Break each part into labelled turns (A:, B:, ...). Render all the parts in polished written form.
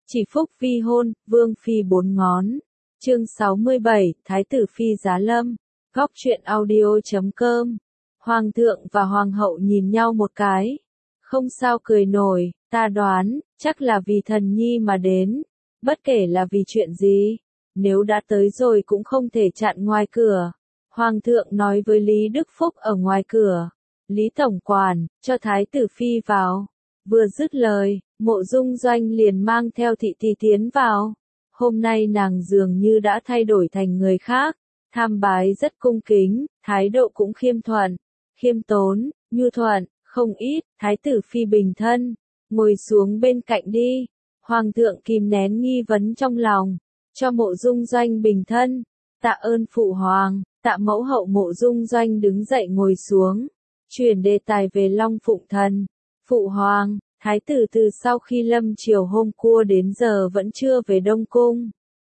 A: Chỉ phúc vi hôn, vương phi bốn ngón. Chương 67, Thái tử phi giá lâm. Góc truyện audio.com. Hoàng thượng và hoàng hậu nhìn nhau một cái. Không sao cười nổi, ta đoán, chắc là vì thần nhi mà đến. Bất kể là vì chuyện gì, nếu đã tới rồi cũng không thể chặn ngoài cửa. Hoàng thượng nói với Lý Đức Phúc ở ngoài cửa. Lý tổng quản, cho thái tử phi vào. Vừa dứt lời, Mộ Dung Doanh liền mang theo thị thị tiến vào. Hôm nay nàng dường như đã thay đổi thành người khác, tham bái rất cung kính, thái độ cũng khiêm thuận, khiêm tốn, nhu thuận, không ít. Thái tử phi bình thân, ngồi xuống bên cạnh đi. Hoàng thượng kìm nén nghi vấn trong lòng, cho Mộ Dung Doanh bình thân. Tạ ơn phụ hoàng. Tạ mẫu hậu. Mộ Dung Doanh đứng dậy ngồi xuống, chuyển đề tài về Long Phụng Thần. Phụ hoàng, thái tử từ sau khi lâm triều hôm qua đến giờ vẫn chưa về Đông Cung.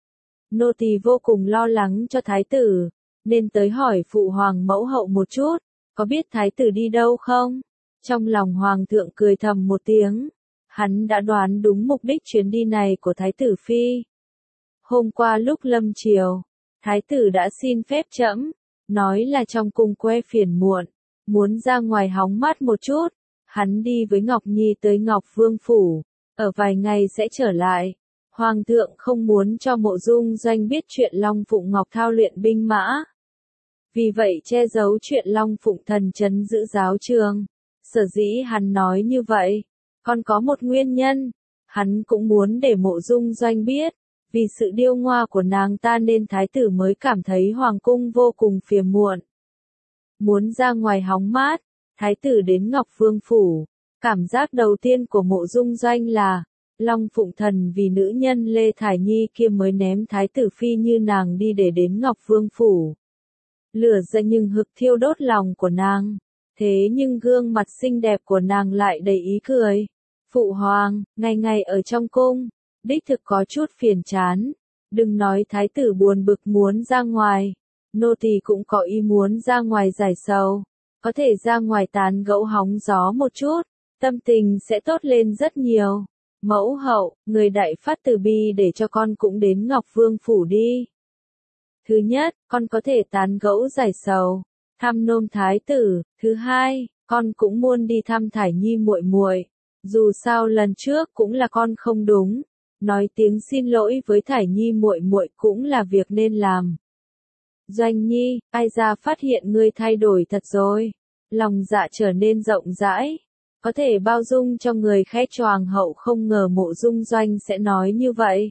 A: Nô tỳ vô cùng lo lắng cho thái tử, nên tới hỏi phụ hoàng mẫu hậu một chút, có biết thái tử đi đâu không? Trong lòng hoàng thượng cười thầm một tiếng, hắn đã đoán đúng mục đích chuyến đi này của thái tử phi. Hôm qua lúc lâm triều, thái tử đã xin phép trẫm, nói là trong cung quê phiền muộn, muốn ra ngoài hóng mát một chút. Hắn đi với Ngọc Nhi tới Ngọc Vương Phủ, ở vài ngày sẽ trở lại. Hoàng thượng không muốn cho Mộ Dung Doanh biết chuyện Long Phụng Ngọc thao luyện binh mã. Vì vậy che giấu chuyện Long Phụng Thần trấn giữ giáo trường. Sở dĩ hắn nói như vậy, còn có một nguyên nhân. Hắn cũng muốn để Mộ Dung Doanh biết, vì sự điêu ngoa của nàng ta nên thái tử mới cảm thấy hoàng cung vô cùng phiền muộn. Muốn ra ngoài hóng mát. Thái tử đến Ngọc Vương Phủ, cảm giác đầu tiên của Mộ Dung Doanh là, Long Phụng Thần vì nữ nhân Lê Thải Nhi kia mới ném thái tử phi như nàng đi để đến Ngọc Vương Phủ. Lửa giận nhưng hực thiêu đốt lòng của nàng, thế nhưng gương mặt xinh đẹp của nàng lại đầy ý cười. Phụ hoàng, ngày ngày ở trong cung, đích thực có chút phiền chán, đừng nói thái tử buồn bực muốn ra ngoài, nô tỳ cũng có ý muốn ra ngoài giải sầu. Có thể ra ngoài tán gẫu hóng gió một chút, tâm tình sẽ tốt lên rất nhiều. Mẫu hậu, người đại phát từ bi để cho con cũng đến Ngọc Vương Phủ đi. Thứ nhất, con có thể tán gẫu giải sầu, thăm nôm thái tử. Thứ hai, con cũng muốn đi thăm Thải Nhi muội muội. Dù sao lần trước cũng là con không đúng, nói tiếng xin lỗi với Thải Nhi muội muội cũng là việc nên làm. Doanh Nhi, ai ra phát hiện ngươi thay đổi thật rồi, lòng dạ trở nên rộng rãi, có thể bao dung cho người khác. Hoàng hậu không ngờ Mộ Dung Doanh sẽ nói như vậy.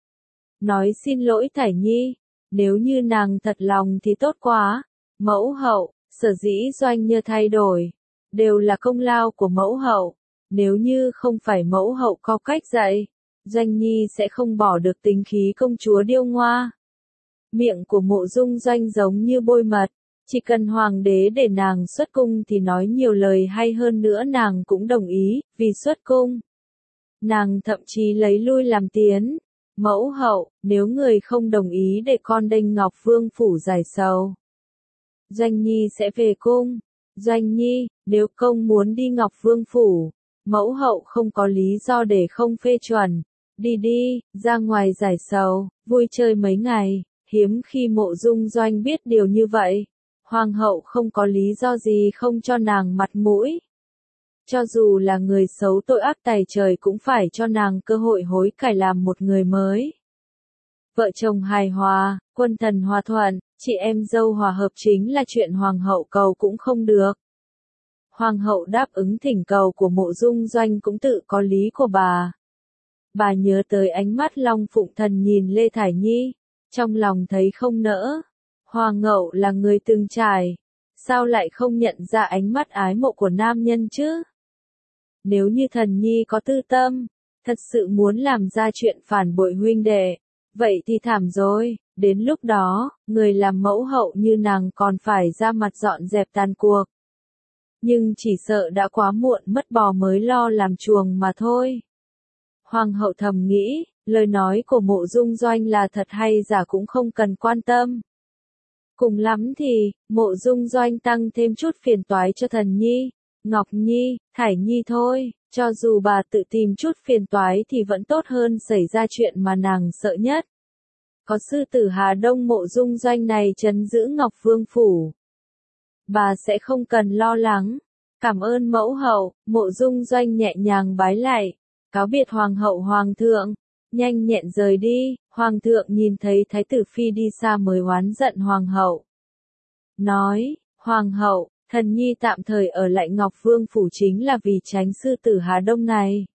A: Nói xin lỗi Thải Nhi, nếu như nàng thật lòng thì tốt quá. Mẫu hậu, sở dĩ Doanh Nhi thay đổi, đều là công lao của mẫu hậu, nếu như không phải mẫu hậu có cách dạy, Doanh Nhi sẽ không bỏ được tính khí công chúa điêu ngoa. Miệng của Mộ Dung Doanh giống như bôi mật, chỉ cần hoàng đế để nàng xuất cung thì nói nhiều lời hay hơn nữa nàng cũng đồng ý, vì xuất cung. Nàng thậm chí lấy lui làm tiến. Mẫu hậu, nếu người không đồng ý để con đênh Ngọc Vương Phủ giải sầu, Doanh Nhi sẽ về cung. Doanh Nhi, nếu công muốn đi Ngọc Vương Phủ, mẫu hậu không có lý do để không phê chuẩn. Đi đi, ra ngoài giải sầu, vui chơi mấy ngày. Hiếm khi Mộ Dung Doanh biết điều như vậy, hoàng hậu không có lý do gì không cho nàng mặt mũi. Cho dù là người xấu tội ác tày trời cũng phải cho nàng cơ hội hối cải làm một người mới. Vợ chồng hài hòa, quân thần hòa thuận, chị em dâu hòa hợp chính là chuyện hoàng hậu cầu cũng không được. Hoàng hậu đáp ứng thỉnh cầu của Mộ Dung Doanh cũng tự có lý của bà. Bà nhớ tới ánh mắt Long Phụng Thần nhìn Lê Thải Nhi, trong lòng thấy không nỡ. Hoàng hậu là người từng trải, sao lại không nhận ra ánh mắt ái mộ của nam nhân chứ? Nếu như Thần Nhi có tư tâm, thật sự muốn làm ra chuyện phản bội huynh đệ, vậy thì thảm rồi, đến lúc đó, người làm mẫu hậu như nàng còn phải ra mặt dọn dẹp tàn cuộc. Nhưng chỉ sợ đã quá muộn, mất bò mới lo làm chuồng mà thôi. Hoàng hậu thầm nghĩ, lời nói của Mộ Dung Doanh là thật hay giả cũng không cần quan tâm. Cùng lắm thì, Mộ Dung Doanh tăng thêm chút phiền toái cho Thần Nhi, Ngọc Nhi, Thải Nhi thôi, Cho dù bà tự tìm chút phiền toái thì vẫn tốt hơn xảy ra chuyện mà nàng sợ nhất. Có sư tử Hà Đông Mộ Dung Doanh này trấn giữ Ngọc Vương Phủ. Bà sẽ không cần lo lắng. Cảm ơn mẫu hậu, Mộ Dung Doanh nhẹ nhàng bái lạy, cáo biệt hoàng hậu hoàng thượng, nhanh nhẹn rời đi. Hoàng thượng nhìn thấy thái tử phi đi xa mới oán giận hoàng hậu. Nói, hoàng hậu, thần nhi tạm thời ở lại Ngọc Vương Phủ chính là vì tránh sư tử Hà Đông này.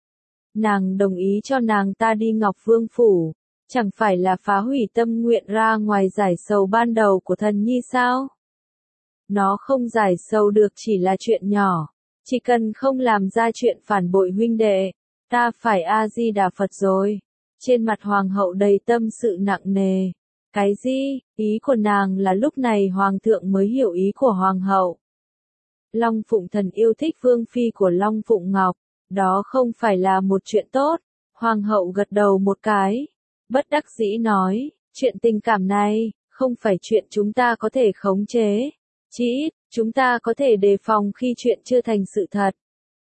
A: Nàng đồng ý cho nàng ta đi Ngọc Vương Phủ, chẳng phải là phá hủy tâm nguyện ra ngoài giải sầu ban đầu của thần nhi sao? Nó không giải sầu được chỉ là chuyện nhỏ, chỉ cần không làm ra chuyện phản bội huynh đệ, ta phải A-di-đà Phật rồi. Trên mặt hoàng hậu đầy tâm sự nặng nề. Cái gì? Ý của nàng là lúc này hoàng thượng mới hiểu ý của hoàng hậu. Long Phụng Thần yêu thích vương phi của Long Phụng Ngọc, đó không phải là một chuyện tốt. Hoàng hậu gật đầu một cái, bất đắc dĩ nói, chuyện tình cảm này, không phải chuyện chúng ta có thể khống chế. Chỉ ít, chúng ta có thể đề phòng khi chuyện chưa thành sự thật.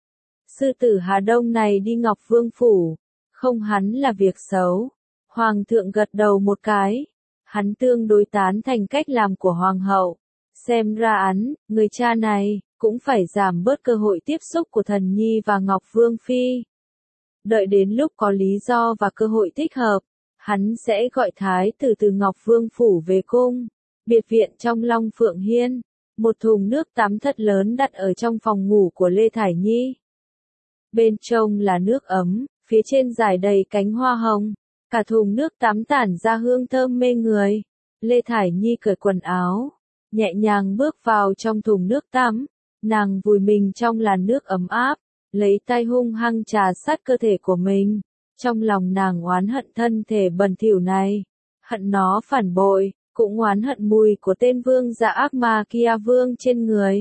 A: Sư tử Hà Đông này đi Ngọc Vương Phủ, không hắn là việc xấu. Hoàng thượng gật đầu một cái, hắn tương đối tán thành cách làm của hoàng hậu. Xem ra người cha này, cũng phải giảm bớt cơ hội tiếp xúc của thần nhi và Ngọc Vương Phi. Đợi đến lúc có lý do và cơ hội thích hợp, hắn sẽ gọi thái tử từ Ngọc Vương Phủ về cung. Biệt viện trong Long Phượng Hiên, một thùng nước tắm thật lớn đặt ở trong phòng ngủ của Lê Thải Nhi. Bên trong là nước ấm, phía trên rải đầy cánh hoa hồng, cả thùng nước tắm tản ra hương thơm mê người. Lê Thải Nhi cởi quần áo, nhẹ nhàng bước vào trong thùng nước tắm, nàng vùi mình trong làn nước ấm áp, lấy tay hung hăng trà sát cơ thể của mình. Trong lòng nàng oán hận thân thể bẩn thỉu này, hận nó phản bội, cũng oán hận mùi của tên vương giả ác ma Kia Vương trên người.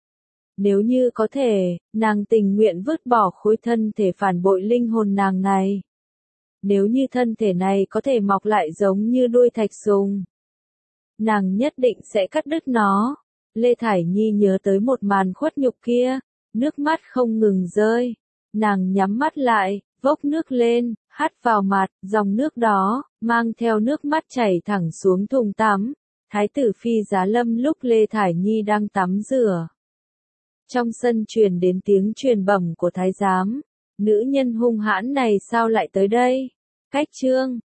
A: Nếu như có thể, nàng tình nguyện vứt bỏ khối thân thể phản bội linh hồn nàng này. Nếu như thân thể này có thể mọc lại giống như đuôi thạch sùng, nàng nhất định sẽ cắt đứt nó. Lê Thải Nhi nhớ tới một màn khuất nhục kia, nước mắt không ngừng rơi. Nàng nhắm mắt lại, vốc nước lên, hắt vào mặt, dòng nước đó, mang theo nước mắt chảy thẳng xuống thùng tắm. Thái tử Phi Giá Lâm lúc Lê Thải Nhi đang tắm rửa. Trong sân truyền đến tiếng truyền bẩm của thái giám. Nữ nhân hung hãn này sao lại tới đây? Cách chương